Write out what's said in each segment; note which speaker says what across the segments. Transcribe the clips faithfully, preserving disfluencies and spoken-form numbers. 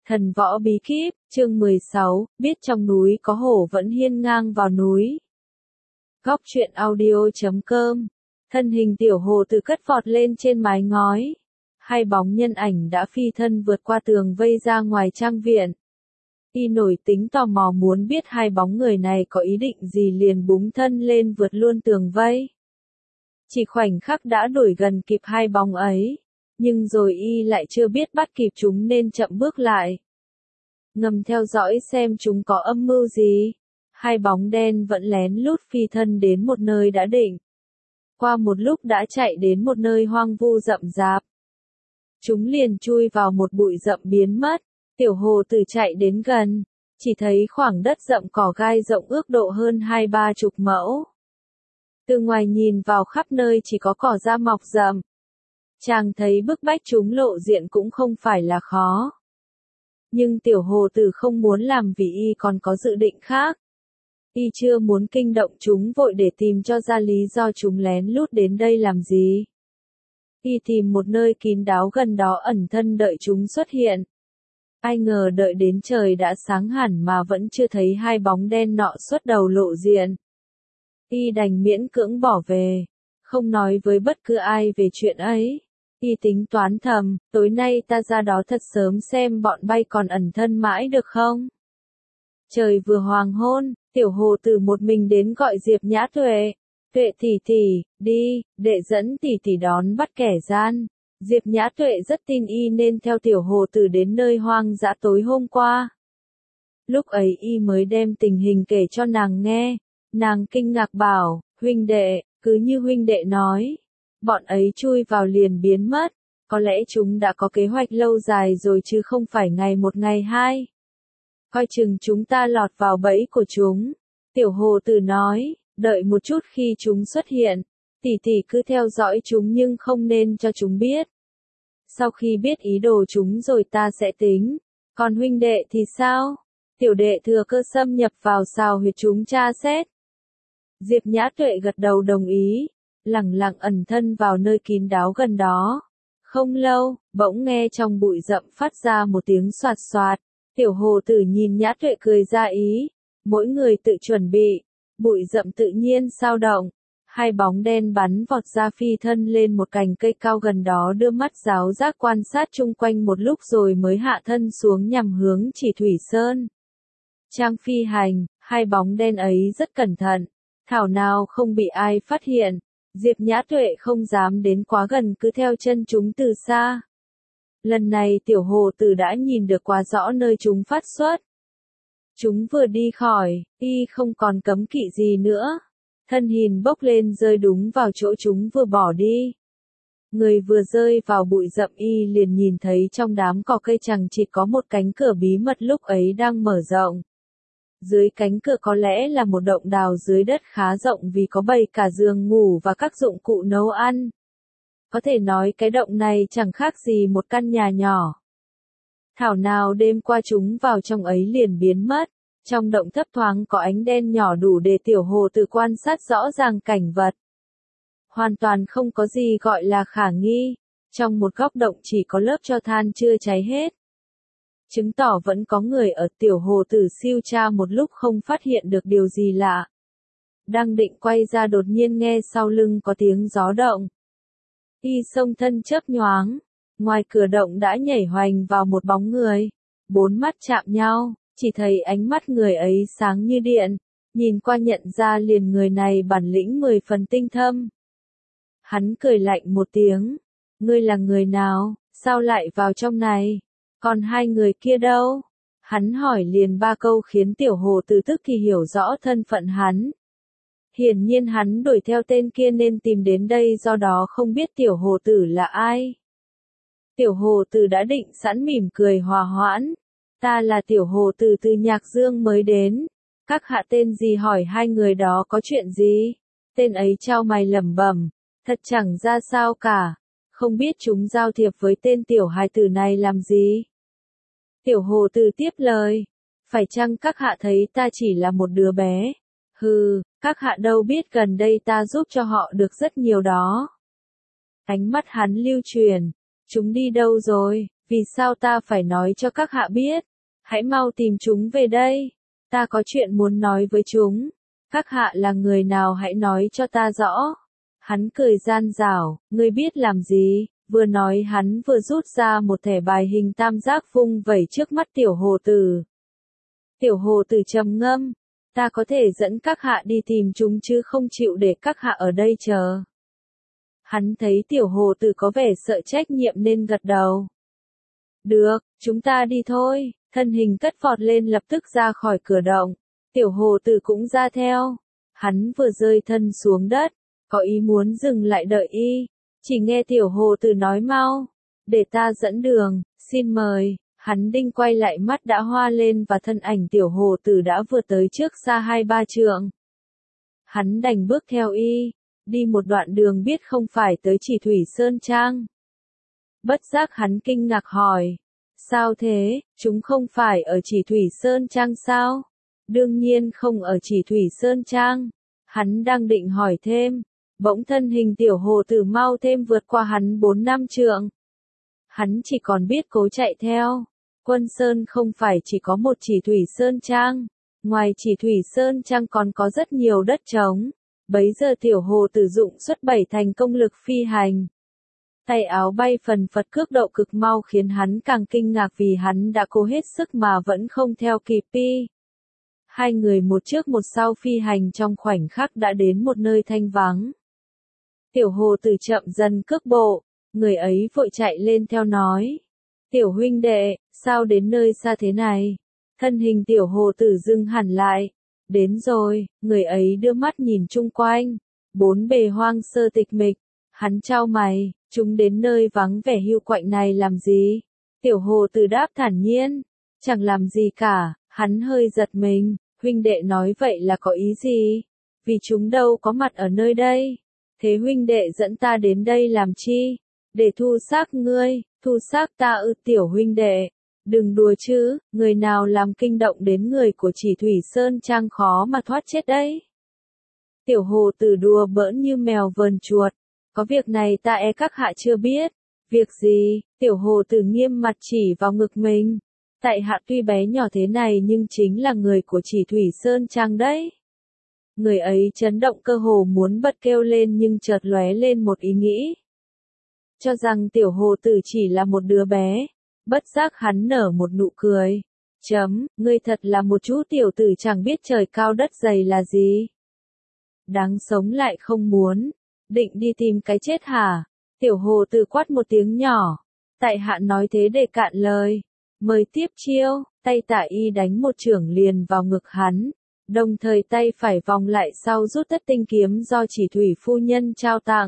Speaker 1: Thần võ bí kíp, chương mười sáu, biết trong núi có hổ vẫn hiên ngang vào núi. Góc truyện audio chấm com. Thân hình tiểu hồ từ cất vọt lên trên mái ngói. Hai bóng nhân ảnh đã phi thân vượt qua tường vây ra ngoài trang viện. Y nổi tính tò mò muốn biết hai bóng người này có ý định gì liền búng thân lên vượt luôn tường vây. Chỉ khoảnh khắc đã đuổi gần kịp hai bóng ấy. Nhưng rồi y lại chưa biết bắt kịp chúng nên chậm bước lại. Ngầm theo dõi xem chúng có âm mưu gì. Hai bóng đen vẫn lén lút phi thân đến một nơi đã định. Qua một lúc đã chạy đến một nơi hoang vu rậm rạp. Chúng liền chui vào một bụi rậm biến mất. Tiểu hồ tử chạy đến gần. Chỉ thấy khoảng đất rậm cỏ gai rộng ước độ hơn hai ba chục mẫu. Từ ngoài nhìn vào khắp nơi chỉ có cỏ ra mọc rậm. Chàng thấy bức bách chúng lộ diện cũng không phải là khó. Nhưng tiểu hồ tử không muốn làm vì y còn có dự định khác. Y chưa muốn kinh động chúng vội để tìm cho ra lý do chúng lén lút đến đây làm gì. Y tìm một nơi kín đáo gần đó ẩn thân đợi chúng xuất hiện. Ai ngờ đợi đến trời đã sáng hẳn mà vẫn chưa thấy hai bóng đen nọ xuất đầu lộ diện. Y đành miễn cưỡng bỏ về, không nói với bất cứ ai về chuyện ấy. Y tính toán thầm, tối nay ta ra đó thật sớm xem bọn bay còn ẩn thân mãi được không. Trời vừa hoàng hôn, tiểu hồ tử một mình đến gọi Diệp Nhã Tuệ. Tuệ tỷ tỷ, đi, đệ dẫn tỷ tỷ đón bắt kẻ gian. Diệp Nhã Tuệ rất tin y nên theo tiểu hồ tử đến nơi hoang dã tối hôm qua. Lúc ấy y mới đem tình hình kể cho nàng nghe. Nàng kinh ngạc bảo, huynh đệ, cứ như huynh đệ nói. Bọn ấy chui vào liền biến mất, có lẽ chúng đã có kế hoạch lâu dài rồi chứ không phải ngày một ngày hai. Coi chừng chúng ta lọt vào bẫy của chúng. Tiểu hồ tử nói, đợi một chút khi chúng xuất hiện, tỷ tỷ cứ theo dõi chúng nhưng không nên cho chúng biết. Sau khi biết ý đồ chúng rồi ta sẽ tính, còn huynh đệ thì sao? Tiểu đệ thừa cơ xâm nhập vào xào huyệt chúng tra xét. Diệp Nhã Tuệ gật đầu đồng ý. Lẳng lặng ẩn thân vào nơi kín đáo gần đó. Không lâu, bỗng nghe trong bụi rậm phát ra một tiếng xoạt xoạt. Tiểu hồ tử nhìn Nhã Tuệ cười ra ý. Mỗi người tự chuẩn bị. Bụi rậm tự nhiên sao động. Hai bóng đen bắn vọt ra phi thân lên một cành cây cao gần đó đưa mắt giáo giác quan sát chung quanh một lúc rồi mới hạ thân xuống nhằm hướng chỉ Thủy Sơn. Trang phi hành, hai bóng đen ấy rất cẩn thận. Thảo nào không bị ai phát hiện. Diệp Nhã Tuệ không dám đến quá gần cứ theo chân chúng từ xa. Lần này tiểu hồ tử đã nhìn được quá rõ nơi chúng phát xuất. Chúng vừa đi khỏi, y không còn cấm kỵ gì nữa. Thân hình bốc lên rơi đúng vào chỗ chúng vừa bỏ đi. Người vừa rơi vào bụi rậm y liền nhìn thấy trong đám cỏ cây chằng chịt có một cánh cửa bí mật lúc ấy đang mở rộng. Dưới cánh cửa có lẽ là một động đào dưới đất khá rộng vì có bày cả giường ngủ và các dụng cụ nấu ăn. Có thể nói cái động này chẳng khác gì một căn nhà nhỏ. Thảo nào đêm qua chúng vào trong ấy liền biến mất. Trong động thấp thoáng có ánh đen nhỏ đủ để tiểu hồ tử quan sát rõ ràng cảnh vật. Hoàn toàn không có gì gọi là khả nghi. Trong một góc động chỉ có lớp tro than chưa cháy hết. Chứng tỏ vẫn có người ở. Tiểu hồ tử siêu tra một lúc không phát hiện được điều gì lạ. Đang định quay ra đột nhiên nghe sau lưng có tiếng gió động. Y xông thân chớp nhoáng. Ngoài cửa động đã nhảy hoành vào một bóng người. Bốn mắt chạm nhau, chỉ thấy ánh mắt người ấy sáng như điện. Nhìn qua nhận ra liền người này bản lĩnh mười phần tinh thâm. Hắn cười lạnh một tiếng. Ngươi là người nào, sao lại vào trong này? Còn hai người kia đâu? Hắn hỏi liền ba câu khiến tiểu hồ tử tức thì hiểu rõ thân phận hắn. Hiển nhiên hắn đuổi theo tên kia nên tìm đến đây do đó không biết tiểu hồ tử là ai. Tiểu hồ tử đã định sẵn mỉm cười hòa hoãn. Ta là tiểu hồ tử từ Nhạc Dương mới đến. Các hạ tên gì hỏi hai người đó có chuyện gì? Tên ấy trao mày lẩm bẩm. Thật chẳng ra sao cả. Không biết chúng giao thiệp với tên tiểu hài tử này làm gì? Tiểu hồ tử tiếp lời. Phải chăng các hạ thấy ta chỉ là một đứa bé? Hừ, các hạ đâu biết gần đây ta giúp cho họ được rất nhiều đó. Ánh mắt hắn lưu truyền. Chúng đi đâu rồi? Vì sao ta phải nói cho các hạ biết? Hãy mau tìm chúng về đây. Ta có chuyện muốn nói với chúng. Các hạ là người nào hãy nói cho ta rõ. Hắn cười gian dảo, ngươi biết làm gì? Vừa nói hắn vừa rút ra một thẻ bài hình tam giác vung vẩy trước mắt tiểu hồ tử. Tiểu hồ tử trầm ngâm, ta có thể dẫn các hạ đi tìm chúng chứ không chịu để các hạ ở đây chờ. Hắn thấy tiểu hồ tử có vẻ sợ trách nhiệm nên gật đầu. Được, chúng ta đi thôi. Thân hình cất vọt lên lập tức ra khỏi cửa động. Tiểu hồ tử cũng ra theo. Hắn vừa rơi thân xuống đất, có ý muốn dừng lại đợi y. Chỉ nghe tiểu hồ tử nói mau. Để ta dẫn đường, xin mời. Hắn đinh quay lại mắt đã hoa lên và thân ảnh tiểu hồ tử đã vượt tới trước xa hai ba trượng. Hắn đành bước theo y. Đi một đoạn đường biết không phải tới Chỉ Thủy Sơn Trang. Bất giác hắn kinh ngạc hỏi. Sao thế, chúng không phải ở Chỉ Thủy Sơn Trang sao? Đương nhiên không ở Chỉ Thủy Sơn Trang. Hắn đang định hỏi thêm. Bỗng thân hình tiểu hồ tử mau thêm vượt qua hắn bốn năm trượng. Hắn chỉ còn biết cố chạy theo. Quân Sơn không phải chỉ có một Chỉ Thủy Sơn Trang. Ngoài Chỉ Thủy Sơn Trang còn có rất nhiều đất trống. Bấy giờ tiểu hồ tử dụng xuất bảy thành công lực phi hành. Tay áo bay phần phật cước độ cực mau khiến hắn càng kinh ngạc vì hắn đã cố hết sức mà vẫn không theo kịp y. Hai người một trước một sau phi hành trong khoảnh khắc đã đến một nơi thanh vắng. Tiểu hồ tử chậm dần cước bộ, người ấy vội chạy lên theo nói. Tiểu huynh đệ, sao đến nơi xa thế này? Thân hình tiểu hồ tử dừng hẳn lại. Đến rồi, người ấy đưa mắt nhìn chung quanh. Bốn bề hoang sơ tịch mịch. Hắn chau mày, chúng đến nơi vắng vẻ hiu quạnh này làm gì? Tiểu hồ tử đáp thản nhiên. Chẳng làm gì cả, hắn hơi giật mình. Huynh đệ nói vậy là có ý gì? Vì chúng đâu có mặt ở nơi đây. Thế huynh đệ dẫn ta đến đây làm chi? Để thu xác ngươi, thu xác ta ư tiểu huynh đệ. Đừng đùa chứ, người nào làm kinh động đến người của Chỉ Thủy Sơn Trang khó mà thoát chết đấy. Tiểu hồ tử đùa bỡn như mèo vờn chuột. Có việc này ta e các hạ chưa biết. Việc gì? Tiểu hồ tử nghiêm mặt chỉ vào ngực mình. Tại hạ tuy bé nhỏ thế này nhưng chính là người của Chỉ Thủy Sơn Trang đấy. Người ấy chấn động cơ hồ muốn bật kêu lên nhưng chợt lóe lên một ý nghĩ. Cho rằng tiểu hồ tử chỉ là một đứa bé. Bất giác hắn nở một nụ cười. Chấm, ngươi thật là một chú tiểu tử chẳng biết trời cao đất dày là gì. Đáng sống lại không muốn. Định đi tìm cái chết hả? Tiểu hồ tử quát một tiếng nhỏ. Tại hạ nói thế để cạn lời. Mời tiếp chiêu, tay tả y đánh một chưởng liền vào ngực hắn. Đồng thời tay phải vòng lại sau rút tất tinh kiếm do Chỉ Thủy phu nhân trao tặng.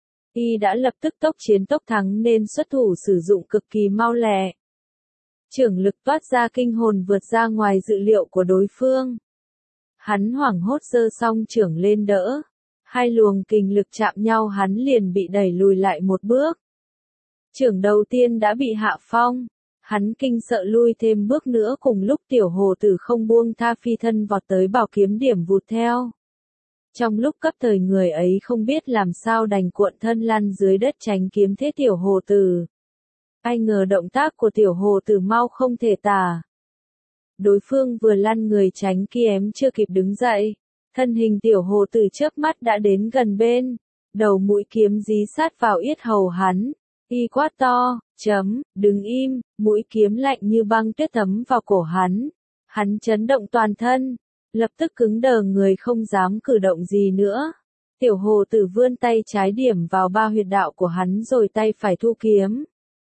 Speaker 1: Y đã lập tức tốc chiến tốc thắng nên xuất thủ sử dụng cực kỳ mau lẹ. Chưởng lực toát ra kinh hồn vượt ra ngoài dự liệu của đối phương. Hắn hoảng hốt giơ song chưởng lên đỡ. Hai luồng kình lực chạm nhau hắn liền bị đẩy lùi lại một bước. Chưởng đầu tiên đã bị hạ phong. Hắn kinh sợ lui thêm bước nữa cùng lúc tiểu hồ tử không buông tha phi thân vọt tới bảo kiếm điểm vụt theo. Trong lúc cấp thời người ấy không biết làm sao đành cuộn thân lăn dưới đất tránh kiếm thế tiểu hồ tử. Ai ngờ động tác của tiểu hồ tử mau không thể tả. Đối phương vừa lăn người tránh kiếm chưa kịp đứng dậy. Thân hình tiểu hồ tử chớp mắt đã đến gần bên. Đầu mũi kiếm dí sát vào yết hầu hắn. Y quát to, chấm, đứng im, mũi kiếm lạnh như băng tuyết thấm vào cổ hắn. Hắn chấn động toàn thân. Lập tức cứng đờ người không dám cử động gì nữa. Tiểu hồ tử vươn tay trái điểm vào ba huyệt đạo của hắn rồi tay phải thu kiếm.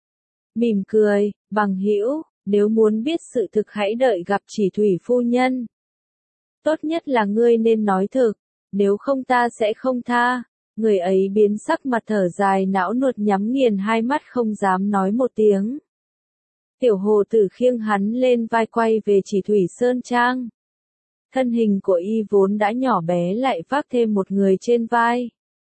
Speaker 1: Mỉm cười, bằng hữu, nếu muốn biết sự thực hãy đợi gặp Chỉ Thủy phu nhân. Tốt nhất là ngươi nên nói thực, nếu không ta sẽ không tha. Người ấy biến sắc mặt thở dài não nuột nhắm nghiền hai mắt không dám nói một tiếng. Tiểu hồ tử khiêng hắn lên vai quay về Chỉ Thủy Sơn Trang. Thân hình của y vốn đã nhỏ bé lại vác thêm một người trên vai.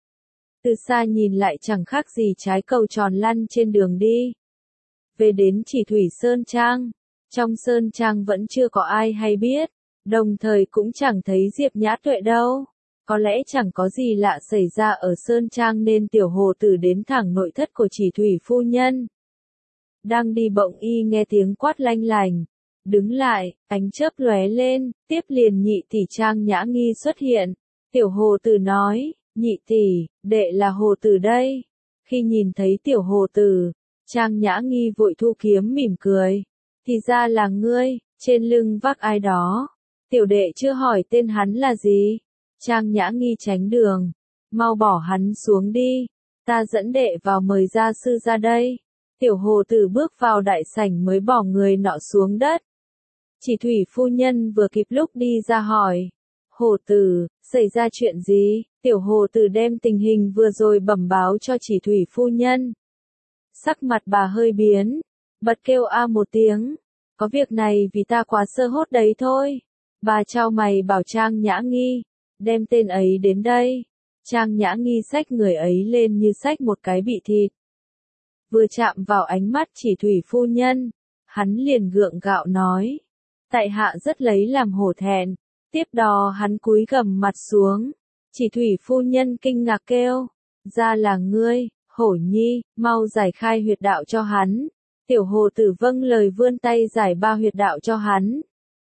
Speaker 1: Từ xa nhìn lại chẳng khác gì trái cầu tròn lăn trên đường đi. Về đến Chỉ Thủy Sơn Trang. Trong Sơn Trang vẫn chưa có ai hay biết. Đồng thời cũng chẳng thấy Diệp Nhã Tuệ đâu. Có lẽ chẳng có gì lạ xảy ra ở Sơn Trang nên tiểu hồ tử đến thẳng nội thất của Chỉ Thủy phu nhân. Đang đi bỗng y nghe tiếng quát lanh lành. Đứng lại, ánh chớp lóe lên, tiếp liền nhị tỷ Trang Nhã Nghi xuất hiện. Tiểu hồ tử nói, nhị tỷ, đệ là hồ tử đây. Khi nhìn thấy tiểu hồ tử, Trang Nhã Nghi vội thu kiếm mỉm cười. Thì ra là ngươi, trên lưng vác ai đó. Tiểu đệ chưa hỏi tên hắn là gì. Trang Nhã Nghi tránh đường. Mau bỏ hắn xuống đi. Ta dẫn đệ vào mời gia sư ra đây. Tiểu hồ tử bước vào đại sảnh mới bỏ người nọ xuống đất. Chỉ thủy phu nhân vừa kịp lúc đi ra hỏi. Hồ tử, xảy ra chuyện gì? Tiểu hồ tử đem tình hình vừa rồi bẩm báo cho chỉ thủy phu nhân. Sắc mặt bà hơi biến. Bật kêu a một tiếng. Có việc này vì ta quá sơ hốt đấy thôi. Bà chau mày bảo Trang Nhã Nghi. Đem tên ấy đến đây. Trang Nhã Nghi xách người ấy lên như xách một cái bị thịt. Vừa chạm vào ánh mắt chỉ thủy phu nhân. Hắn liền gượng gạo nói. Tại hạ rất lấy làm hổ thẹn. Tiếp đó hắn cúi gằm mặt xuống. Chỉ thủy phu nhân kinh ngạc kêu. Ra là ngươi, hổ nhi, mau giải khai huyệt đạo cho hắn. Tiểu hồ tử vâng lời vươn tay giải ba huyệt đạo cho hắn.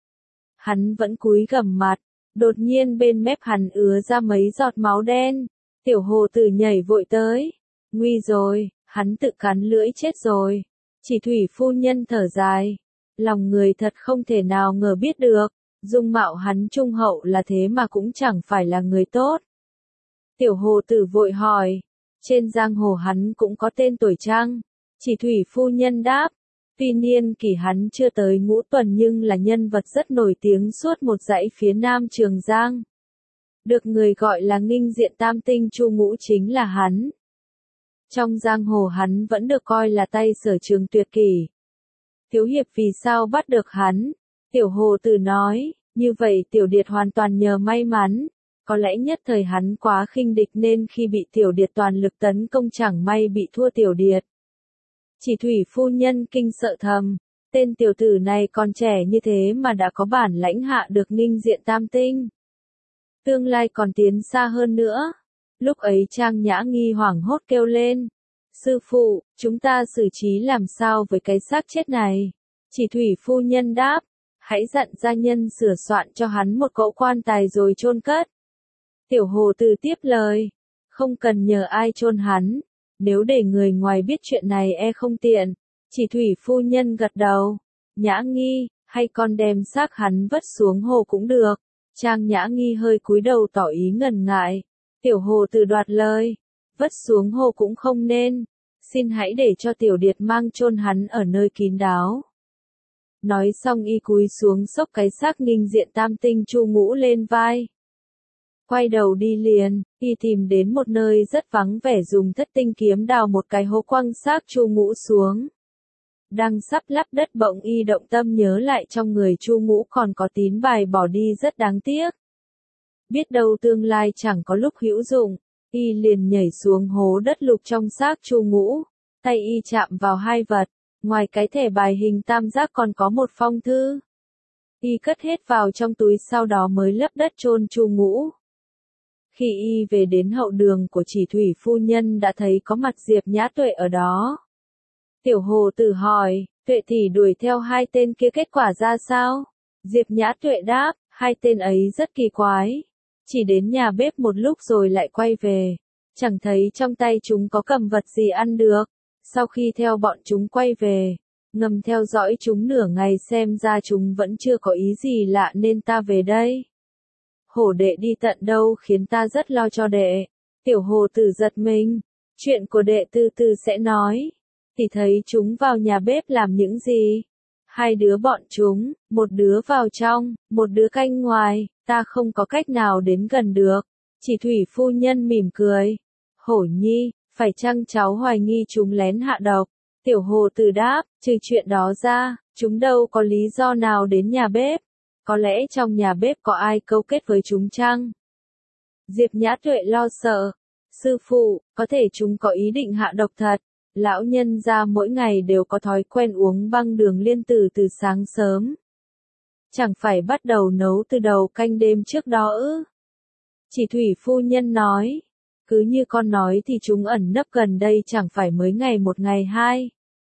Speaker 1: Hắn vẫn cúi gằm mặt. Đột nhiên bên mép hắn ứa ra mấy giọt máu đen. Tiểu hồ tử nhảy vội tới. Nguy rồi, hắn tự cắn lưỡi chết rồi. Chỉ thủy phu nhân thở dài. Lòng người thật không thể nào ngờ biết được. Dung mạo hắn trung hậu là thế mà cũng chẳng phải là người tốt. Tiểu hồ tử vội hỏi. Trên giang hồ hắn cũng có tên tuổi chăng? Chỉ thủy phu nhân đáp. Tuy niên kỷ hắn chưa tới ngũ tuần nhưng là nhân vật rất nổi tiếng suốt một dãy phía nam Trường Giang. Được người gọi là nghinh diện tam tinh Chu Ngũ chính là hắn. Trong giang hồ hắn vẫn được coi là tay sở trường tuyệt kỷ. Thiếu hiệp vì sao bắt được hắn? Tiểu hồ tử nói, như vậy tiểu điệt hoàn toàn nhờ may mắn. Có lẽ nhất thời hắn quá khinh địch nên khi bị tiểu điệt toàn lực tấn công chẳng may bị thua tiểu điệt. Chỉ thủy phu nhân kinh sợ thầm, tên tiểu tử này còn trẻ như thế mà đã có bản lãnh hạ được nghinh diện tam tinh. Tương lai còn tiến xa hơn nữa. Lúc ấy Trang Nhã Nghi hoảng hốt kêu lên. Sư phụ, chúng ta xử trí làm sao với cái xác chết này? Chỉ thủy phu nhân đáp, hãy dặn gia nhân sửa soạn cho hắn một cỗ quan tài rồi chôn cất. Tiểu hồ tử tiếp lời, không cần nhờ ai chôn hắn. Nếu để người ngoài biết chuyện này e không tiện. Chỉ thủy phu nhân gật đầu. Nhã Nghi, hay con đem xác hắn vất xuống hồ cũng được. Trang Nhã Nghi hơi cúi đầu tỏ ý ngần ngại. Tiểu hồ tử đoạt lời. Vất xuống hồ cũng không nên. Xin hãy để cho tiểu điệt mang chôn hắn ở nơi kín đáo. Nói xong y cúi xuống xốc cái xác nghinh diện tam tinh Chu Ngũ lên vai. Quay đầu đi liền, y tìm đến một nơi rất vắng vẻ dùng thất tinh kiếm đào một cái hố quăng xác Chu Ngũ xuống. Đang sắp lắp đất bỗng y động tâm nhớ lại trong người Chu Ngũ còn có tín bài bỏ đi rất đáng tiếc. Biết đâu tương lai chẳng có lúc hữu dụng, y liền nhảy xuống hố đất lục trong xác Chu Ngũ. Tay y chạm vào hai vật, ngoài cái thẻ bài hình tam giác còn có một phong thư. Y cất hết vào trong túi sau đó mới lấp đất chôn Chu Ngũ. Khi y về đến hậu đường của chỉ thủy phu nhân đã thấy có mặt Diệp Nhã Tuệ ở đó. Tiểu hồ tử hỏi, Tuệ tỷ đuổi theo hai tên kia kết quả ra sao? Diệp Nhã Tuệ đáp, hai tên ấy rất kỳ quái. Chỉ đến nhà bếp một lúc rồi lại quay về. Chẳng thấy trong tay chúng có cầm vật gì ăn được. Sau khi theo bọn chúng quay về, ngầm theo dõi chúng nửa ngày xem ra chúng vẫn chưa có ý gì lạ nên ta về đây. Hổ đệ đi tận đâu khiến ta rất lo cho đệ. Tiểu hồ tử giật mình. Chuyện của đệ từ từ sẽ nói. Thì thấy chúng vào nhà bếp làm những gì? Hai đứa bọn chúng, một đứa vào trong, một đứa canh ngoài, ta không có cách nào đến gần được. Chỉ thủy phu nhân mỉm cười. Hổ nhi, phải chăng cháu hoài nghi chúng lén hạ độc? Tiểu hồ tử đáp, trừ chuyện đó ra, chúng đâu có lý do nào đến nhà bếp. Có lẽ trong nhà bếp có ai câu kết với chúng chăng? Diệp Nhã Tuệ lo sợ. Sư phụ, có thể chúng có ý định hạ độc thật. Lão nhân gia mỗi ngày đều có thói quen uống băng đường liên tử từ sáng sớm. Chẳng phải bắt đầu nấu từ đầu canh đêm trước đó ư? Chỉ thủy phu nhân nói. Cứ như con nói thì chúng ẩn nấp gần đây chẳng phải mới ngày một ngày hai.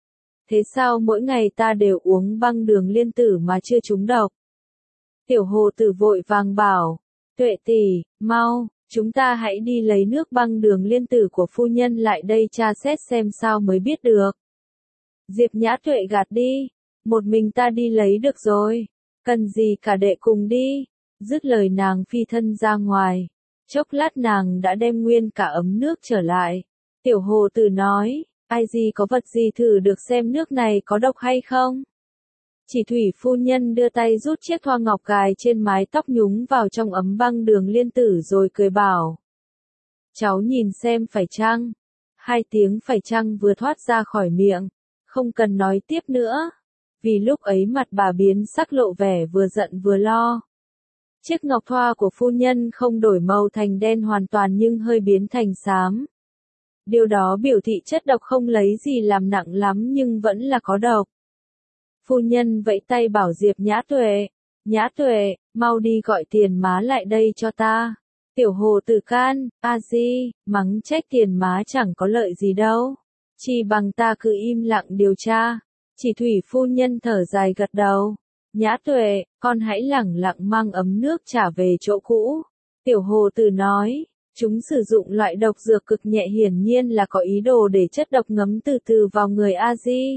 Speaker 1: Thế sao mỗi ngày ta đều uống băng đường liên tử mà chưa trúng độc? Tiểu hồ tử vội vàng bảo, Tuệ tỷ, mau, chúng ta hãy đi lấy nước băng đường liên tử của phu nhân lại đây tra xét xem sao mới biết được. Diệp Nhã Tuệ gạt đi, một mình ta đi lấy được rồi, cần gì cả đệ cùng đi. Dứt lời nàng phi thân ra ngoài, chốc lát nàng đã đem nguyên cả ấm nước trở lại. Tiểu hồ tử nói, ai gì có vật gì thử được xem nước này có độc hay không? Chỉ thủy phu nhân đưa tay rút chiếc thoa ngọc gài trên mái tóc nhúng vào trong ấm băng đường liên tử rồi cười bảo. Cháu nhìn xem phải chăng? Hai tiếng phải chăng vừa thoát ra khỏi miệng, không cần nói tiếp nữa. Vì lúc ấy mặt bà biến sắc lộ vẻ vừa giận vừa lo. Chiếc ngọc thoa của phu nhân không đổi màu thành đen hoàn toàn nhưng hơi biến thành xám. Điều đó biểu thị chất độc không lấy gì làm nặng lắm nhưng vẫn là có độc. Phu nhân vẫy tay bảo Diệp Nhã Tuệ, Nhã Tuệ, mau đi gọi tiền má lại đây cho ta. Tiểu hồ tử can, a di, mắng trách tiền má chẳng có lợi gì đâu. Chỉ bằng ta cứ im lặng điều tra. Chỉ thủy phu nhân thở dài gật đầu. Nhã Tuệ, con hãy lẳng lặng mang ấm nước trả về chỗ cũ. Tiểu hồ tử nói, chúng sử dụng loại độc dược cực nhẹ hiển nhiên là có ý đồ để chất độc ngấm từ từ vào người a di.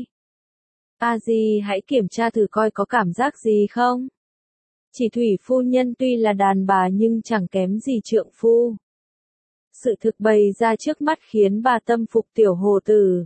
Speaker 1: A di hãy kiểm tra thử coi có cảm giác gì không. Chỉ thủy phu nhân tuy là đàn bà nhưng chẳng kém gì trượng phu. Sự thực bày ra trước mắt khiến bà tâm phục tiểu hồ tử.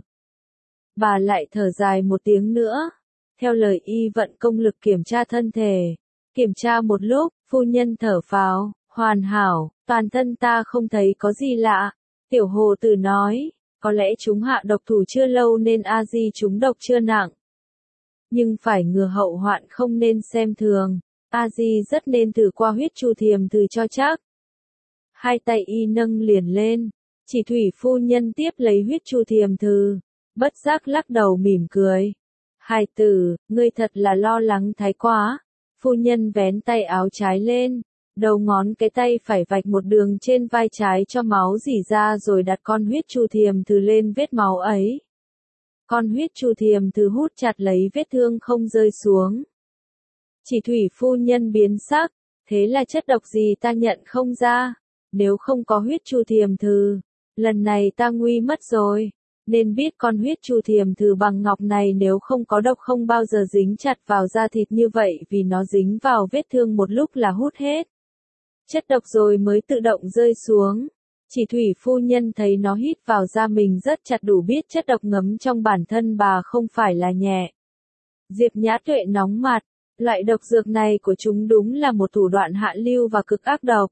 Speaker 1: Bà lại thở dài một tiếng nữa. Theo lời y vận công lực kiểm tra thân thể. Kiểm tra một lúc, phu nhân thở phào, hoàn hảo, toàn thân ta không thấy có gì lạ. Tiểu hồ tử nói, có lẽ chúng hạ độc thủ chưa lâu nên a di chúng độc chưa nặng. Nhưng phải ngừa hậu hoạn không nên xem thường. A di rất nên thử qua huyết chu thiềm thử cho chắc. Hai tay y nâng liền lên. Chỉ thủy phu nhân tiếp lấy huyết chu thiềm thử. Bất giác lắc đầu mỉm cười. Hài tử, ngươi thật là lo lắng thái quá. Phu nhân vén tay áo trái lên. Đầu ngón cái tay phải vạch một đường trên vai trái cho máu rỉ ra rồi đặt con huyết chu thiềm thử lên vết máu ấy. Con huyết chu thiềm thử hút chặt lấy vết thương không rơi xuống. Chỉ thủy phu nhân biến sắc, thế là chất độc gì ta nhận không ra, nếu không có huyết chu thiềm thử, lần này ta nguy mất rồi, nên biết con huyết chu thiềm thử bằng ngọc này nếu không có độc không bao giờ dính chặt vào da thịt như vậy vì nó dính vào vết thương một lúc là hút hết. Chất độc rồi mới tự động rơi xuống. Chỉ thủy phu nhân thấy nó hít vào da mình rất chặt đủ biết chất độc ngấm trong bản thân bà không phải là nhẹ. Diệp Nhã Tuệ nóng mặt, loại độc dược này của chúng đúng là một thủ đoạn hạ lưu và cực ác độc.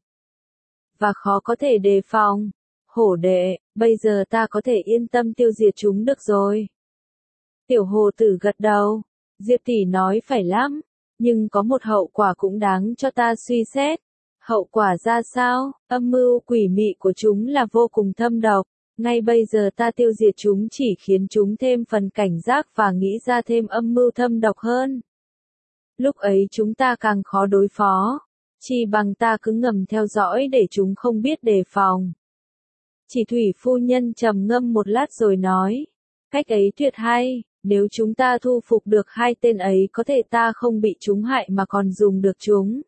Speaker 1: Và khó có thể đề phòng. Hổ đệ, bây giờ ta có thể yên tâm tiêu diệt chúng được rồi. Tiểu hồ tử gật đầu. Diệp tỷ nói phải lắm, nhưng có một hậu quả cũng đáng cho ta suy xét. Hậu quả ra sao? Âm mưu quỷ mị của chúng là vô cùng thâm độc. Ngay bây giờ ta tiêu diệt chúng chỉ khiến chúng thêm phần cảnh giác và nghĩ ra thêm âm mưu thâm độc hơn. Lúc ấy chúng ta càng khó đối phó. Chỉ bằng ta cứ ngầm theo dõi để chúng không biết đề phòng. Chỉ thủy phu nhân trầm ngâm một lát rồi nói. Cách ấy tuyệt hay, nếu chúng ta thu phục được hai tên ấy có thể ta không bị chúng hại mà còn dùng được chúng.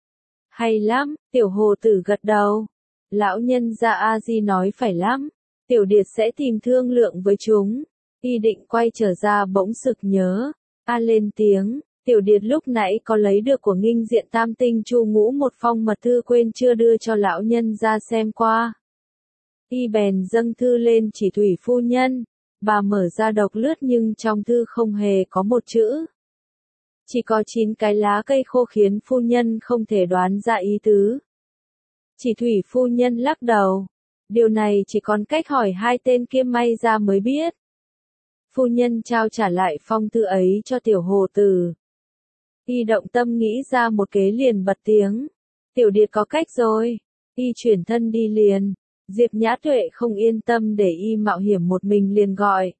Speaker 1: Hay lắm, tiểu hồ tử gật đầu. Lão nhân gia A Di nói phải lắm. Tiểu điệt sẽ tìm thương lượng với chúng. Y định quay trở ra bỗng sực nhớ. A lên tiếng, tiểu điệt lúc nãy có lấy được của nghinh diện tam tinh chu ngũ một phong mật thư quên chưa đưa cho lão nhân gia xem qua. Y bèn dâng thư lên chỉ thủy phu nhân. Bà mở ra đọc lướt nhưng trong thư không hề có một chữ. Chỉ có chín cái lá cây khô khiến phu nhân không thể đoán ra ý tứ. Chỉ thủy phu nhân lắc đầu. Điều này chỉ còn cách hỏi hai tên kia may ra mới biết. Phu nhân trao trả lại phong thư ấy cho tiểu hồ tử. Y động tâm nghĩ ra một kế liền bật tiếng. Tiểu điệt có cách rồi. Y chuyển thân đi liền. Diệp Nhã Tuệ không yên tâm để y mạo hiểm một mình liền gọi.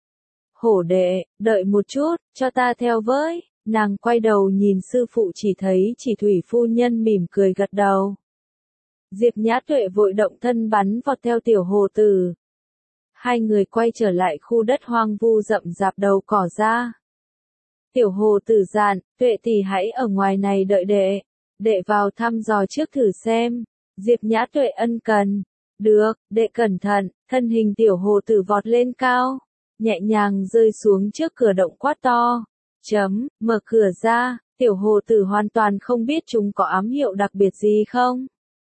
Speaker 1: Hổ đệ, đợi một chút, cho ta theo với. Nàng quay đầu nhìn sư phụ chỉ thấy chỉ thủy phu nhân mỉm cười gật đầu. Diệp Nhã Tuệ vội động thân bắn vọt theo tiểu hồ tử. Hai người quay trở lại khu đất hoang vu rậm rạp đầu cỏ ra. Tiểu hồ tử dặn, Tuệ tỷ hãy ở ngoài này đợi đệ. Đệ vào thăm dò trước thử xem. Diệp Nhã Tuệ ân cần. Được, đệ cẩn thận. Thân hình tiểu hồ tử vọt lên cao. Nhẹ nhàng rơi xuống trước cửa động quát to. Chấm, mở cửa ra. Tiểu hồ tử hoàn toàn không biết chúng có ám hiệu đặc biệt gì không.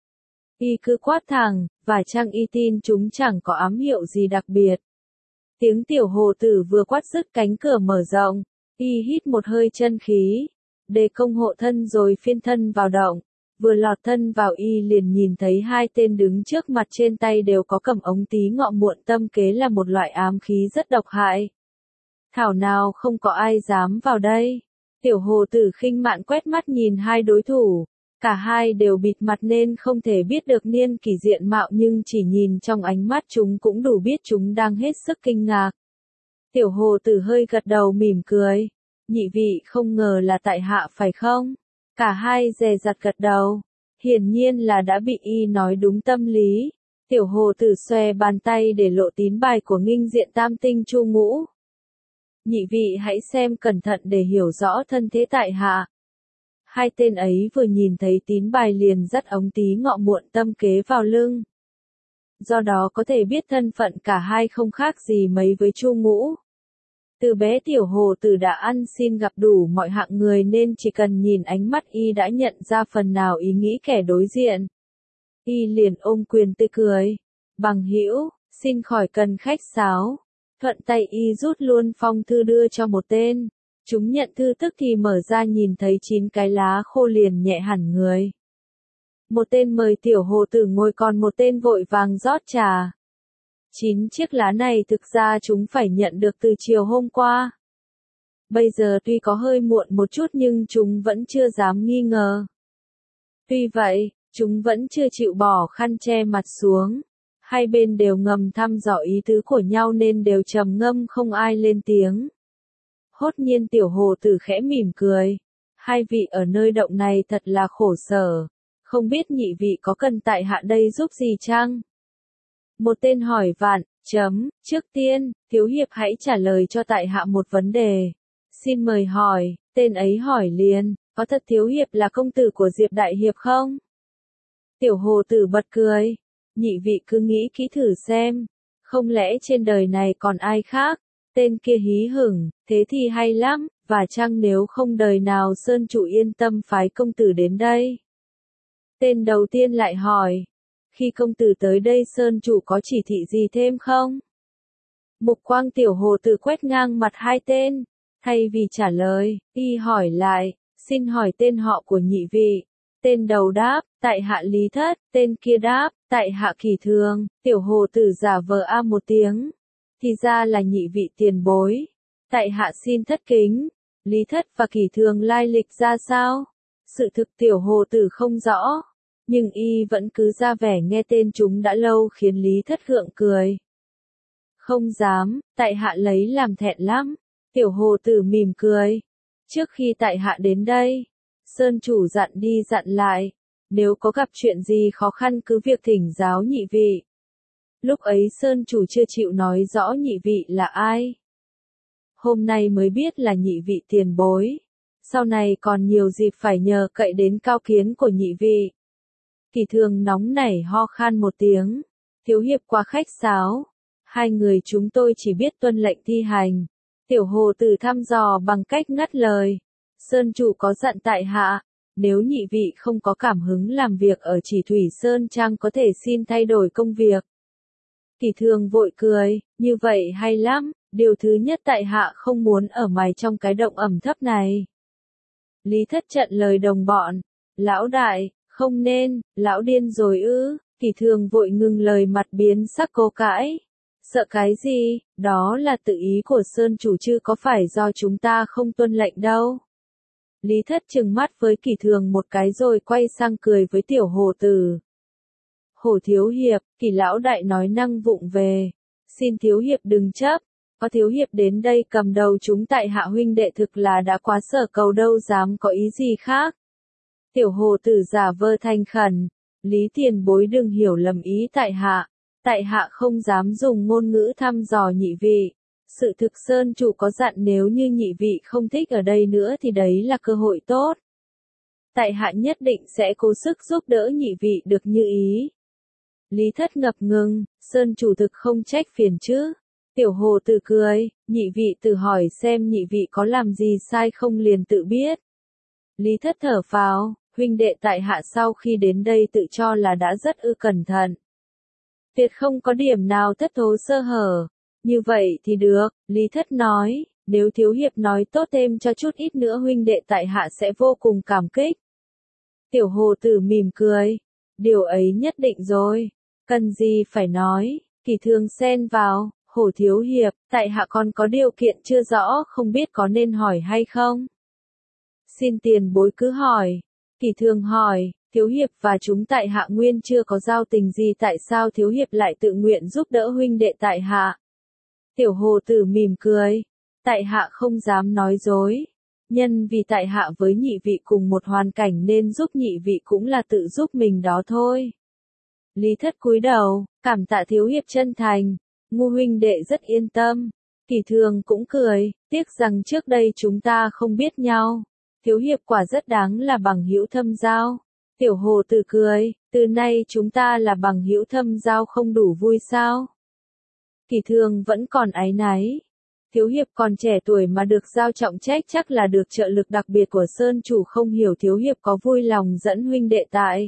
Speaker 1: Y cứ quát thẳng, và chăng y tin chúng chẳng có ám hiệu gì đặc biệt. Tiếng tiểu hồ tử vừa quát dứt cánh cửa mở rộng. Y hít một hơi chân khí. Đề công hộ thân rồi phiên thân vào động. Vừa lọt thân vào y liền nhìn thấy hai tên đứng trước mặt, trên tay đều có cầm ống tí ngọ muộn tâm kế là một loại ám khí rất độc hại. Thảo nào không có ai dám vào đây. Tiểu hồ tử khinh mạn quét mắt nhìn hai đối thủ. Cả hai đều bịt mặt nên không thể biết được niên kỷ diện mạo, nhưng chỉ nhìn trong ánh mắt chúng cũng đủ biết chúng đang hết sức kinh ngạc. Tiểu hồ tử hơi gật đầu mỉm cười. Nhị vị không ngờ là tại hạ phải không? Cả hai dè dặt gật đầu. Hiển nhiên là đã bị y nói đúng tâm lý. Tiểu hồ tử xòe bàn tay để lộ tín bài của nghinh diện tam tinh chu ngũ. Nhị vị hãy xem cẩn thận để hiểu rõ thân thế tại hạ. Hai tên ấy vừa nhìn thấy tín bài liền dắt ống tí ngọ muộn tâm kế vào lưng. Do đó có thể biết thân phận cả hai không khác gì mấy với chu ngũ. Từ bé tiểu hồ tử đã ăn xin gặp đủ mọi hạng người nên chỉ cần nhìn ánh mắt y đã nhận ra phần nào ý nghĩ kẻ đối diện. Y liền ôm quyền tươi cười. Bằng hữu, xin khỏi cần khách sáo. Thuận tay y rút luôn phong thư đưa cho một tên. Chúng nhận thư tức thì mở ra nhìn thấy chín cái lá khô liền nhẹ hẳn người. Một tên mời tiểu hồ tử ngồi, còn một tên vội vàng rót trà. Chín chiếc lá này thực ra chúng phải nhận được từ chiều hôm qua. Bây giờ tuy có hơi muộn một chút nhưng chúng vẫn chưa dám nghi ngờ. Tuy vậy, chúng vẫn chưa chịu bỏ khăn che mặt xuống. Hai bên đều ngầm thăm dò ý tứ của nhau nên đều trầm ngâm không ai lên tiếng. Hốt nhiên tiểu hồ tử khẽ mỉm cười. Hai vị ở nơi động này thật là khổ sở. Không biết nhị vị có cần tại hạ đây giúp gì chăng? Một tên hỏi vạn, chấm, trước tiên, thiếu hiệp hãy trả lời cho tại hạ một vấn đề. Xin mời hỏi, tên ấy hỏi liền, có thật thiếu hiệp là công tử của Diệp đại hiệp không? Tiểu hồ tử bật cười. Nhị vị cứ nghĩ kỹ thử xem. Không lẽ trên đời này còn ai khác? Tên kia hí hửng, thế thì hay lắm, và chăng nếu không đời nào Sơn chủ yên tâm phái công tử đến đây? Tên đầu tiên lại hỏi. Khi công tử tới đây Sơn chủ có chỉ thị gì thêm không? Mục quang tiểu hồ tử quét ngang mặt hai tên. Thay vì trả lời, y hỏi lại, xin hỏi tên họ của nhị vị. Tên đầu đáp, tại hạ Lý Thất. Tên kia đáp, tại hạ Kỳ Thường. Tiểu hồ tử giả vờ a một tiếng. Thì ra là nhị vị tiền bối. Tại hạ xin thất kính. Lý Thất và Kỳ Thường lai lịch ra sao? Sự thực tiểu hồ tử không rõ. Nhưng y vẫn cứ ra vẻ nghe tên chúng đã lâu khiến Lý Thất gượng cười. Không dám, tại hạ lấy làm thẹn lắm. Tiểu hồ tử mỉm cười. Trước khi tại hạ đến đây, Sơn chủ dặn đi dặn lại. Nếu có gặp chuyện gì khó khăn cứ việc thỉnh giáo nhị vị. Lúc ấy Sơn chủ chưa chịu nói rõ nhị vị là ai. Hôm nay mới biết là nhị vị tiền bối. Sau này còn nhiều dịp phải nhờ cậy đến cao kiến của nhị vị. Kỳ Thường nóng nảy ho khan một tiếng. Thiếu hiệp quá khách sáo. Hai người chúng tôi chỉ biết tuân lệnh thi hành. Tiểu hồ tử thăm dò bằng cách ngắt lời. Sơn chủ có dặn tại hạ. Nếu nhị vị không có cảm hứng làm việc ở Chỉ Thủy Sơn Trang có thể xin thay đổi công việc. Kỳ Thường vội cười, như vậy hay lắm, điều thứ nhất tại hạ không muốn ở mày trong cái động ẩm thấp này. Lý Thất chặn lời đồng bọn, lão đại, không nên, lão điên rồi ư, Kỳ Thường vội ngừng lời mặt biến sắc cố cãi. Sợ cái gì, đó là tự ý của Sơn chủ chứ có phải do chúng ta không tuân lệnh đâu. Lý Thất trừng mắt với Kỳ Thường một cái rồi quay sang cười với tiểu hồ tử. Hồ thiếu hiệp, Kỳ lão đại nói năng vụng về. Xin thiếu hiệp đừng chấp. Có thiếu hiệp đến đây cầm đầu chúng tại hạ huynh đệ thực là đã quá sở cầu đâu dám có ý gì khác. Tiểu hồ tử giả vờ thành khẩn. Lý tiền bối đừng hiểu lầm ý tại hạ. Tại hạ không dám dùng ngôn ngữ thăm dò nhị vị. Sự thực Sơn chủ có dặn nếu như nhị vị không thích ở đây nữa thì đấy là cơ hội tốt. Tại hạ nhất định sẽ cố sức giúp đỡ nhị vị được như ý. Lý Thất ngập ngừng, Sơn chủ thực không trách phiền chứ. Tiểu Hồ Tử cười, nhị vị tự hỏi xem nhị vị có làm gì sai không liền tự biết. Lý Thất thở phào, huynh đệ tại hạ sau khi đến đây tự cho là đã rất ư cẩn thận. Tuyệt không có điểm nào thất thố sơ hở. Như vậy thì được, Lý Thất nói, nếu thiếu hiệp nói tốt thêm cho chút ít nữa huynh đệ tại hạ sẽ vô cùng cảm kích. Tiểu Hồ Tử mỉm cười, điều ấy nhất định rồi, cần gì phải nói, Kỷ Thương xen vào, Hồ thiếu hiệp, tại hạ còn có điều kiện chưa rõ không biết có nên hỏi hay không. Xin tiền bối cứ hỏi. Kỷ Thương hỏi, thiếu hiệp và chúng tại hạ nguyên chưa có giao tình gì tại sao thiếu hiệp lại tự nguyện giúp đỡ huynh đệ tại hạ. Tiểu Hồ Tử mỉm cười, tại hạ không dám nói dối. Nhân vì tại hạ với nhị vị cùng một hoàn cảnh nên giúp nhị vị cũng là tự giúp mình đó thôi. Lý Thất cúi đầu, cảm tạ thiếu hiệp chân thành, Ngu huynh đệ rất yên tâm. Kỷ Thương cũng cười, tiếc rằng trước đây chúng ta không biết nhau. Thiếu hiệp quả rất đáng là bằng hữu thâm giao. Tiểu Hồ Tử cười, từ nay chúng ta là bằng hữu thâm giao không đủ vui sao? Kỷ Thương vẫn còn áy náy. Thiếu hiệp còn trẻ tuổi mà được giao trọng trách chắc là được trợ lực đặc biệt của Sơn chủ, không hiểu thiếu hiệp có vui lòng dẫn huynh đệ tại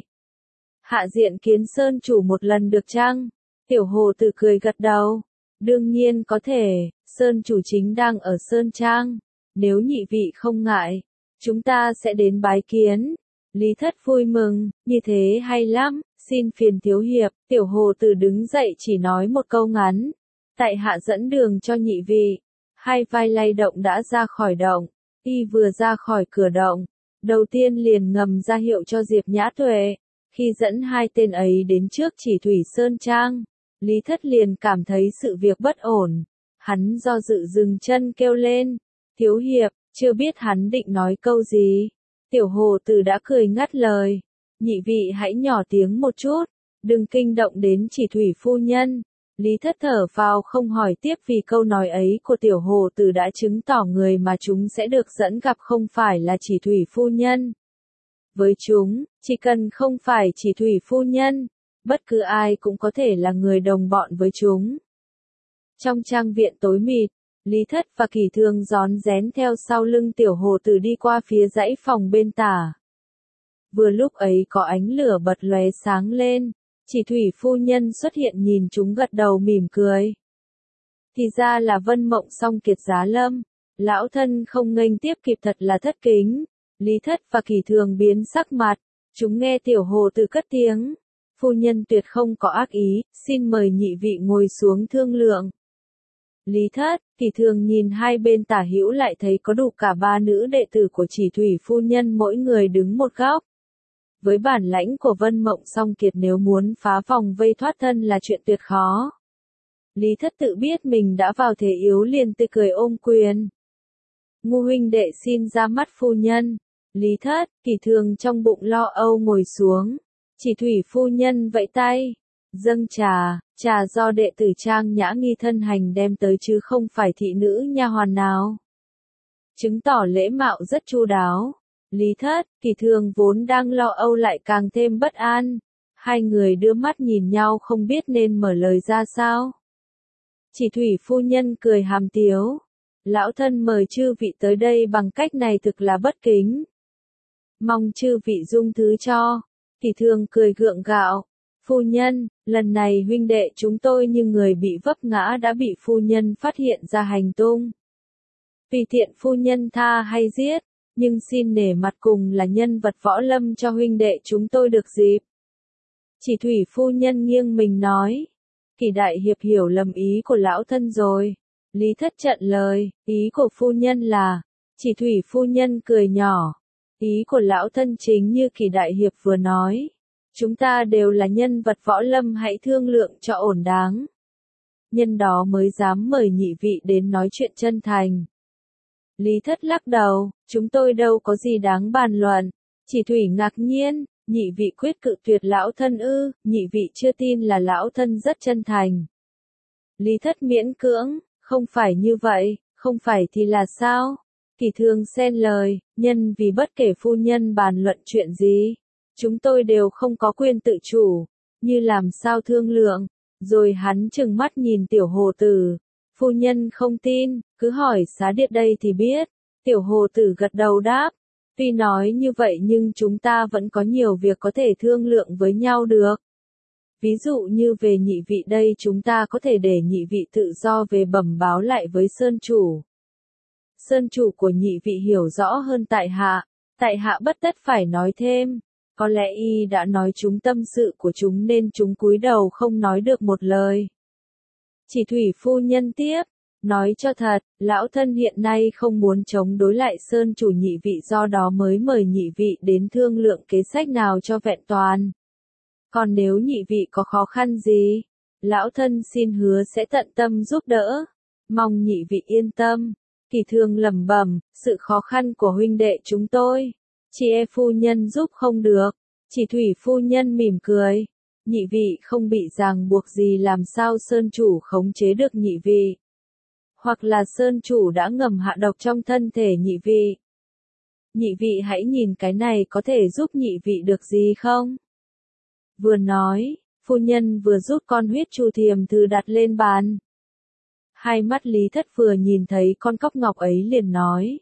Speaker 1: hạ diện kiến Sơn chủ một lần được chăng? Tiểu Hồ Tử cười gật đầu. Đương nhiên có thể, Sơn chủ chính đang ở Sơn Trang. Nếu nhị vị không ngại, chúng ta sẽ đến bái kiến. Lý Thất vui mừng, như thế hay lắm, xin phiền thiếu hiệp. Tiểu Hồ Tử đứng dậy chỉ nói một câu ngắn. Tại hạ dẫn đường cho nhị vị. Hai vai lay động đã ra khỏi động. Y vừa ra khỏi cửa động, đầu tiên liền ngầm ra hiệu cho Diệp Nhã Tuệ. Khi dẫn hai tên ấy đến trước Chỉ Thủy Sơn Trang, Lý Thất liền cảm thấy sự việc bất ổn. Hắn do dự dừng chân kêu lên. Thiếu hiệp, chưa biết hắn định nói câu gì. Tiểu Hồ Tử đã cười ngắt lời. Nhị vị hãy nhỏ tiếng một chút, đừng kinh động đến Chỉ Thủy phu nhân. Lý Thất thở phào không hỏi tiếp vì câu nói ấy của Tiểu Hồ Tử đã chứng tỏ người mà chúng sẽ được dẫn gặp không phải là Chỉ Thủy phu nhân. Với chúng, chỉ cần không phải Chỉ Thủy phu nhân, bất cứ ai cũng có thể là người đồng bọn với chúng. Trong trang viện tối mịt, Lý Thất và Kỷ Thương rón rén theo sau lưng Tiểu Hồ Tử đi qua phía dãy phòng bên tả. Vừa lúc ấy có ánh lửa bật lóe sáng lên, Chỉ Thủy phu nhân xuất hiện nhìn chúng gật đầu mỉm cười. Thì ra là Vân Mộng Song Kiệt Giá Lâm, lão thân không nghênh tiếp kịp thật là thất kính. Lý Thất và Kỷ Thương biến sắc mặt, chúng nghe Tiểu Hồ Tử cất tiếng. Phu nhân tuyệt không có ác ý, xin mời nhị vị ngồi xuống thương lượng. Lý Thất, Kỷ Thương nhìn hai bên tả hữu lại thấy có đủ cả ba nữ đệ tử của Chỉ Thủy phu nhân mỗi người đứng một góc. Với bản lãnh của Vân Mộng Song Kiệt nếu muốn phá vòng vây thoát thân là chuyện tuyệt khó. Lý Thất tự biết mình đã vào thế yếu liền tươi cười ôm quyền. Ngu huynh đệ xin ra mắt phu nhân. Lý Thất, Kỷ Thương trong bụng lo âu ngồi xuống. Chỉ Thủy phu nhân vẫy tay. Dâng trà, trà do đệ tử Trang Nhã Nghi thân hành đem tới chứ không phải thị nữ nha hoàn nào. Chứng tỏ lễ mạo rất chu đáo. Lý Thất, Kỷ Thương vốn đang lo âu lại càng thêm bất an. Hai người đưa mắt nhìn nhau không biết nên mở lời ra sao. Chỉ Thủy phu nhân cười hàm tiếu. Lão thân mời chư vị tới đây bằng cách này thực là bất kính. Mong chư vị dung thứ cho. Kỷ Thương cười gượng gạo. Phu nhân, lần này huynh đệ chúng tôi như người bị vấp ngã đã bị phu nhân phát hiện ra hành tung. Tùy tiện phu nhân tha hay giết, nhưng xin nể mặt cùng là nhân vật võ lâm cho huynh đệ chúng tôi được dịp. Chỉ Thủy phu nhân nghiêng mình nói. Kỷ đại hiệp hiểu lầm ý của lão thân rồi. Lý Thất chặn lời, ý của phu nhân là. Chỉ Thủy phu nhân cười nhỏ. Ý của lão thân chính như Kỷ đại hiệp vừa nói. Chúng ta đều là nhân vật võ lâm, hãy thương lượng cho ổn đáng. Nhân đó mới dám mời nhị vị đến nói chuyện chân thành. Lý Thất lắc đầu, chúng tôi đâu có gì đáng bàn luận. Chỉ Thủy ngạc nhiên, Nhị vị quyết cự tuyệt lão thân ư? Nhị vị chưa tin là lão thân rất chân thành. Lý Thất miễn cưỡng, không phải như vậy, không phải thì là sao? Kỷ Thương xen lời, nhân vì bất kể phu nhân bàn luận chuyện gì, chúng tôi đều không có quyền tự chủ, như làm sao thương lượng. Rồi hắn trừng mắt nhìn Tiểu Hồ Tử, phu nhân không tin, cứ hỏi Xá Điệt đây thì biết. Tiểu Hồ Tử gật đầu đáp, tuy nói như vậy nhưng chúng ta vẫn có nhiều việc có thể thương lượng với nhau được. Ví dụ như về nhị vị đây chúng ta có thể để nhị vị tự do về bẩm báo lại với Sơn Chủ. Sơn Chủ của nhị vị hiểu rõ hơn tại hạ, tại hạ bất tất phải nói thêm. Có lẽ y đã nói chúng tâm sự của chúng nên chúng cúi đầu không nói được một lời. Chỉ Thủy phu nhân tiếp, nói cho thật, lão thân hiện nay không muốn chống đối lại Sơn Chủ nhị vị, do đó mới mời nhị vị đến thương lượng kế sách nào cho vẹn toàn. Còn nếu nhị vị có khó khăn gì, lão thân xin hứa sẽ tận tâm giúp đỡ, mong nhị vị yên tâm. Kỷ Thương lẩm bẩm, sự khó khăn của huynh đệ chúng tôi, chị e phu nhân giúp không được. Chỉ Thủy phu nhân mỉm cười, nhị vị không bị ràng buộc gì, làm sao Sơn Chủ khống chế được nhị vị? Hoặc là Sơn Chủ đã ngầm hạ độc trong thân thể nhị vị? Nhị vị hãy nhìn cái này có thể giúp nhị vị được gì không? Vừa nói, phu nhân vừa rút con huyết chu thiềm thư đặt lên bàn. Hai mắt Lý Thất vừa nhìn thấy con cóc ngọc ấy liền nói.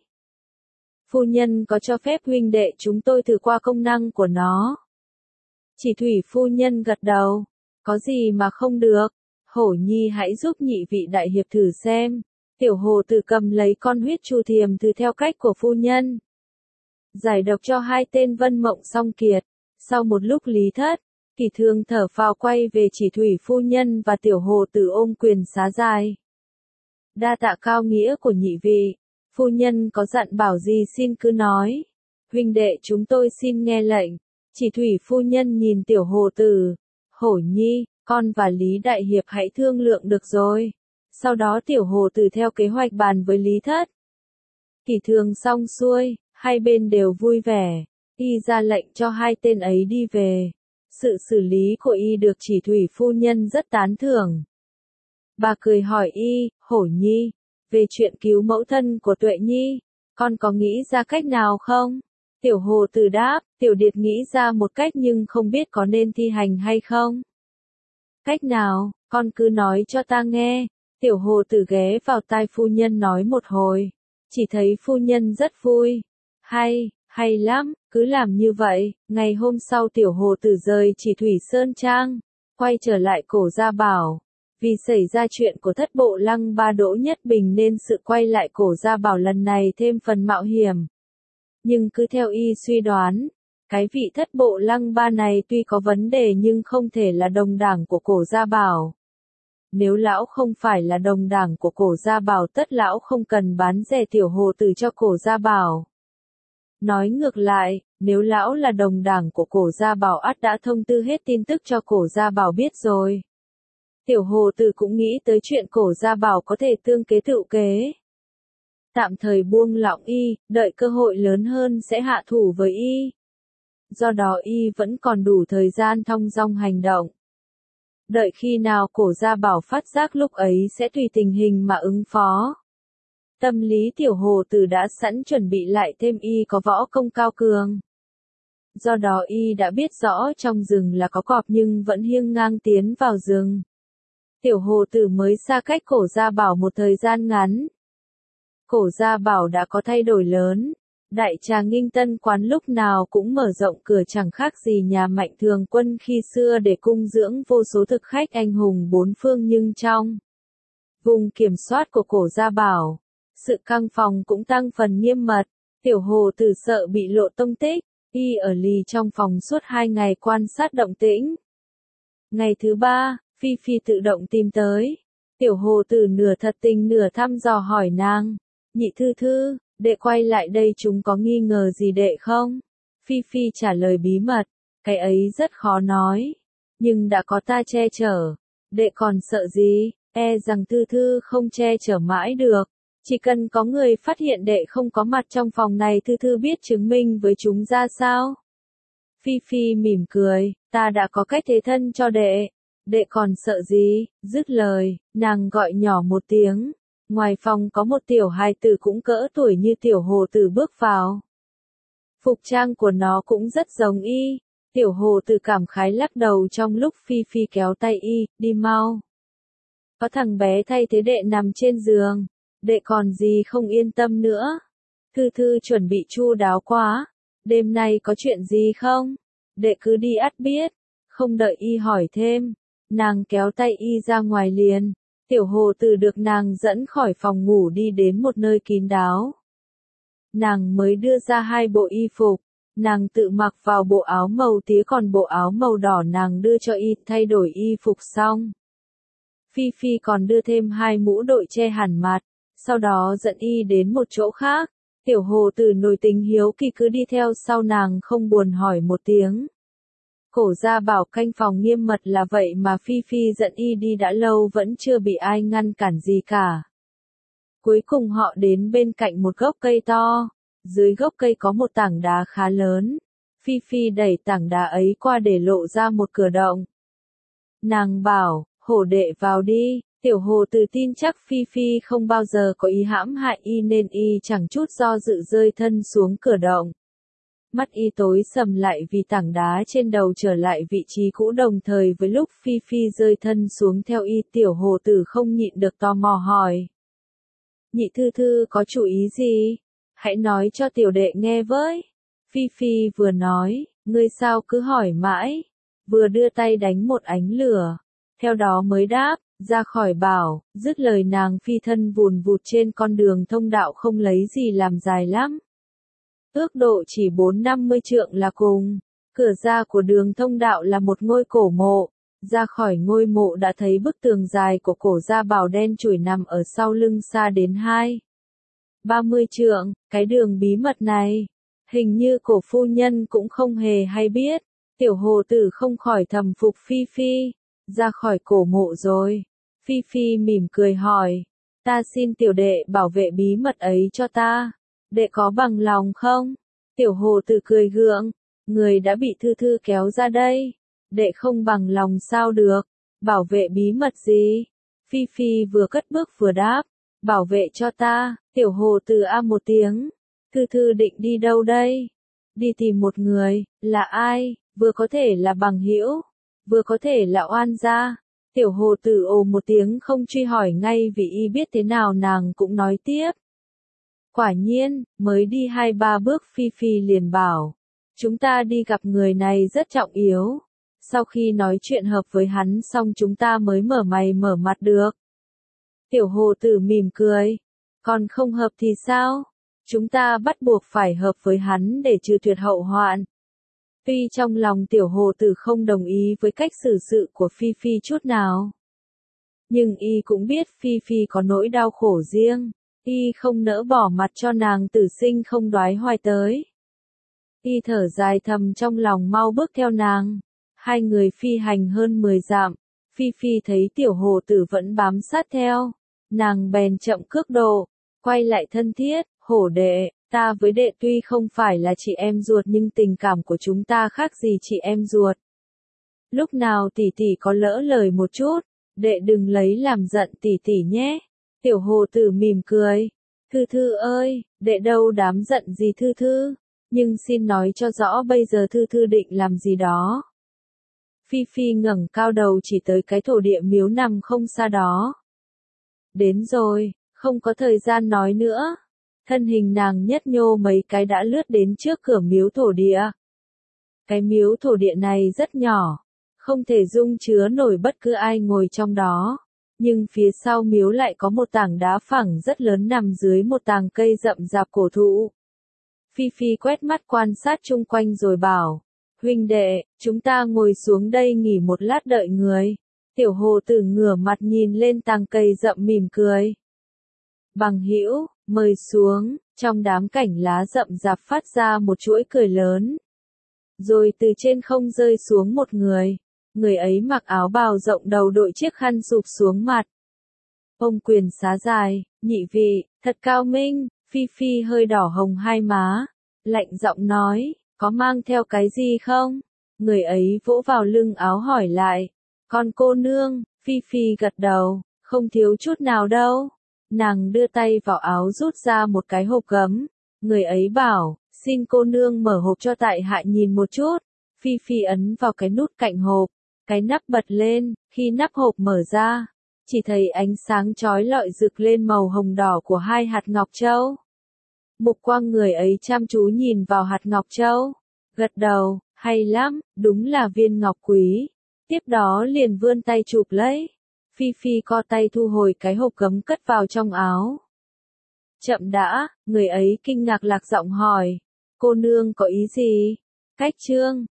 Speaker 1: Phu nhân có cho phép huynh đệ chúng tôi thử qua công năng của nó? Chỉ Thủy phu nhân gật đầu, có gì mà không được, Hổ Nhi hãy giúp nhị vị đại hiệp thử xem. Tiểu Hồ Tử cầm lấy con huyết chu thiềm thư theo cách của phu nhân. Giải độc cho hai tên Vân Mộng Song Kiệt, sau một lúc Lý Thất, Kỷ Thương thở phào quay về Chỉ Thủy phu nhân và Tiểu Hồ Tử ôm quyền xá dài. Đa tạ cao nghĩa của nhị vị, phu nhân có dặn bảo gì xin cứ nói. Huynh đệ chúng tôi xin nghe lệnh. Chỉ Thủy phu nhân nhìn Tiểu Hồ Tử, Hổ Nhi, con và Lý Đại Hiệp hãy thương lượng được rồi. Sau đó Tiểu Hồ Tử theo kế hoạch bàn với Lý Thất. Kỷ Thương xong xuôi, hai bên đều vui vẻ, y ra lệnh cho hai tên ấy đi về. Sự xử lý của y được Chỉ Thủy phu nhân rất tán thưởng. Bà cười hỏi y, Hổ Nhi, về chuyện cứu mẫu thân của Tuệ Nhi, con có nghĩ ra cách nào không? Tiểu Hồ Tử đáp, Tiểu Điệt nghĩ ra một cách nhưng không biết có nên thi hành hay không. Cách nào, con cứ nói cho ta nghe. Tiểu Hồ Tử ghé vào tai phu nhân nói một hồi, chỉ thấy phu nhân rất vui. Hay, hay lắm, cứ làm như vậy. Ngày hôm sau Tiểu Hồ Tử rời Chỉ Thủy Sơn Trang, quay trở lại Cổ Gia Bảo. Vì xảy ra chuyện của thất bộ lăng ba Đỗ Nhất Bình nên sự quay lại Cổ Gia Bảo lần này thêm phần mạo hiểm. Nhưng cứ theo y suy đoán, cái vị thất bộ lăng ba này tuy có vấn đề nhưng không thể là đồng đảng của Cổ Gia Bảo. Nếu lão không phải là đồng đảng của Cổ Gia Bảo tất lão không cần bán rẻ Tiểu Hồ Tử cho Cổ Gia Bảo. Nói ngược lại, nếu lão là đồng đảng của Cổ Gia Bảo ắt đã thông tư hết tin tức cho Cổ Gia Bảo biết rồi. Tiểu Hồ Tử cũng nghĩ tới chuyện Cổ Gia Bảo có thể tương kế tựu kế. Tạm thời buông lỏng y, đợi cơ hội lớn hơn sẽ hạ thủ với y. Do đó y vẫn còn đủ thời gian thong dong hành động. Đợi khi nào Cổ Gia Bảo phát giác lúc ấy sẽ tùy tình hình mà ứng phó. Tâm lý Tiểu Hồ Tử đã sẵn chuẩn bị lại thêm y có võ công cao cường. Do đó y đã biết rõ trong rừng là có cọp nhưng vẫn hiêng ngang tiến vào rừng. Tiểu Hồ Tử mới xa cách Cổ Gia Bảo một thời gian ngắn. Cổ Gia Bảo đã có thay đổi lớn. Đại trà Nghinh Tân quán lúc nào cũng mở rộng cửa chẳng khác gì nhà Mạnh Thường Quân khi xưa để cung dưỡng vô số thực khách anh hùng bốn phương, nhưng trong vùng kiểm soát của Cổ Gia Bảo, sự căng phòng cũng tăng phần nghiêm mật. Tiểu Hồ Tử sợ bị lộ tông tích, y ở lì trong phòng suốt hai ngày quan sát động tĩnh. Ngày thứ ba, Phi Phi tự động tìm tới. Tiểu Hồ Tử nửa thật tình nửa thăm dò hỏi nàng, nhị thư thư, đệ quay lại đây chúng có nghi ngờ gì đệ không? Phi Phi trả lời bí mật, cái ấy rất khó nói, nhưng đã có ta che chở, đệ còn sợ gì, e rằng thư thư không che chở mãi được. Chỉ cần có người phát hiện đệ không có mặt trong phòng này thư thư biết chứng minh với chúng ra sao? Phi Phi mỉm cười, ta đã có cách thế thân cho đệ. Đệ còn sợ gì? Dứt lời, nàng gọi nhỏ một tiếng. Ngoài phòng có một tiểu hài tử cũng cỡ tuổi như tiểu hồ tử bước vào. Phục trang của nó cũng rất giống y. Tiểu hồ tử cảm khái lắc đầu trong lúc Phi Phi kéo tay y, đi mau. Có thằng bé thay thế đệ nằm trên giường. Đệ còn gì không yên tâm nữa. Thư Thư chuẩn bị chu đáo quá. Đêm nay có chuyện gì không? Đệ cứ đi ắt biết. Không đợi y hỏi thêm. Nàng kéo tay y ra ngoài liền. Tiểu hồ tử được nàng dẫn khỏi phòng ngủ đi đến một nơi kín đáo. Nàng mới đưa ra hai bộ y phục. Nàng tự mặc vào bộ áo màu tía còn bộ áo màu đỏ nàng đưa cho y thay đổi y phục xong. Phi Phi còn đưa thêm hai mũ đội che hẳn mặt. Sau đó dẫn y đến một chỗ khác. Tiểu hồ tử nổi tình hiếu kỳ cứ đi theo sau nàng không buồn hỏi một tiếng. Cổ gia bảo canh phòng nghiêm mật là vậy mà Phi Phi dẫn y đi đã lâu vẫn chưa bị ai ngăn cản gì cả. Cuối cùng họ đến bên cạnh một gốc cây to. Dưới gốc cây có một tảng đá khá lớn. Phi Phi đẩy tảng đá ấy qua để lộ ra một cửa động. Nàng bảo, hổ đệ vào đi. Tiểu hồ tử tin chắc Phi Phi không bao giờ có ý hãm hại y nên y chẳng chút do dự rơi thân xuống cửa động. Mắt y tối sầm lại vì tảng đá trên đầu trở lại vị trí cũ đồng thời với lúc Phi Phi rơi thân xuống theo y. Tiểu hồ tử không nhịn được tò mò hỏi. Nhị Thư Thư có chủ ý gì? Hãy nói cho tiểu đệ nghe với. Phi Phi vừa nói, ngươi sao cứ hỏi mãi, vừa đưa tay đánh một ánh lửa. Theo đó mới đáp, ra khỏi bảo, dứt lời nàng phi thân vùn vụt trên con đường thông đạo không lấy gì làm dài lắm. Ước độ chỉ bốn năm mươi trượng là cùng. Cửa ra của đường thông đạo là một ngôi cổ mộ. Ra khỏi ngôi mộ đã thấy bức tường dài của cổ gia bảo đen chủi nằm ở sau lưng xa đến hai. ba mươi trượng, cái đường bí mật này. Hình như cổ phu nhân cũng không hề hay biết. Tiểu hồ tử không khỏi thầm phục Phi Phi. Ra khỏi cổ mộ rồi. Phi Phi mỉm cười hỏi. Ta xin tiểu đệ bảo vệ bí mật ấy cho ta. Đệ có bằng lòng không? Tiểu hồ tử cười gượng. Người đã bị Thư Thư kéo ra đây. Đệ không bằng lòng sao được. Bảo vệ bí mật gì? Phi Phi vừa cất bước vừa đáp. Bảo vệ cho ta. Tiểu hồ tử a một tiếng. Thư Thư định đi đâu đây? Đi tìm một người. Là ai? Vừa có thể là bằng hữu, vừa có thể là oan gia. Tiểu hồ tử ồ một tiếng không truy hỏi ngay vì y biết thế nào nàng cũng nói tiếp. Quả nhiên, mới đi hai ba bước Phi Phi liền bảo. Chúng ta đi gặp người này rất trọng yếu. Sau khi nói chuyện hợp với hắn xong chúng ta mới mở mày mở mặt được. Tiểu hồ tử mỉm cười. Còn không hợp thì sao? Chúng ta bắt buộc phải hợp với hắn để trừ tuyệt hậu hoạn. Tuy trong lòng tiểu hồ tử không đồng ý với cách xử sự của Phi Phi chút nào. Nhưng y cũng biết Phi Phi có nỗi đau khổ riêng. Y không nỡ bỏ mặt cho nàng tử sinh không đoái hoài tới. Y thở dài thầm trong lòng mau bước theo nàng. Hai người phi hành hơn mười dặm. Phi Phi thấy tiểu hồ tử vẫn bám sát theo. Nàng bèn chậm cước độ. Quay lại thân thiết, hổ đệ. Ta với đệ tuy không phải là chị em ruột nhưng tình cảm của chúng ta khác gì chị em ruột. Lúc nào tỷ tỷ có lỡ lời một chút, đệ đừng lấy làm giận tỷ tỷ nhé. Tiểu hồ tử mỉm cười. Thư Thư ơi, đệ đâu dám giận gì Thư Thư, nhưng xin nói cho rõ bây giờ Thư Thư định làm gì đó. Phi Phi ngẩng cao đầu chỉ tới cái thổ địa miếu nằm không xa đó. Đến rồi, không có thời gian nói nữa. Thân hình nàng nhất nhô mấy cái đã lướt đến trước cửa miếu thổ địa. Cái miếu thổ địa này rất nhỏ, không thể dung chứa nổi bất cứ ai ngồi trong đó. Nhưng phía sau miếu lại có một tảng đá phẳng rất lớn nằm dưới một tàng cây rậm rạp cổ thụ. Phi Phi quét mắt quan sát chung quanh rồi bảo, huynh đệ, chúng ta ngồi xuống đây nghỉ một lát đợi người. Tiểu hồ tử ngửa mặt nhìn lên tàng cây rậm mỉm cười. Bằng hữu, mời xuống, trong đám cảnh lá rậm rạp phát ra một chuỗi cười lớn. Rồi từ trên không rơi xuống một người. Người ấy mặc áo bào rộng đầu đội chiếc khăn sụp xuống mặt. Ông quyền xá dài, nhị vị, thật cao minh. Phi Phi hơi đỏ hồng hai má. Lạnh giọng nói, có mang theo cái gì không? Người ấy vỗ vào lưng áo hỏi lại. Con cô nương, Phi Phi gật đầu, không thiếu chút nào đâu. Nàng đưa tay vào áo rút ra một cái hộp gấm. Người ấy bảo, xin cô nương mở hộp cho tại hạ nhìn một chút. Phi Phi ấn vào cái nút cạnh hộp, cái nắp bật lên, khi nắp hộp mở ra, chỉ thấy ánh sáng chói lọi rực lên màu hồng đỏ của hai hạt ngọc châu. Mục quang người ấy chăm chú nhìn vào hạt ngọc châu, gật đầu, hay lắm, đúng là viên ngọc quý. Tiếp đó liền vươn tay chụp lấy. Phi Phi co tay thu hồi cái hộp gấm cất vào trong áo. Chậm đã, người ấy kinh ngạc lạc giọng hỏi. Cô nương có ý gì? Cách trương,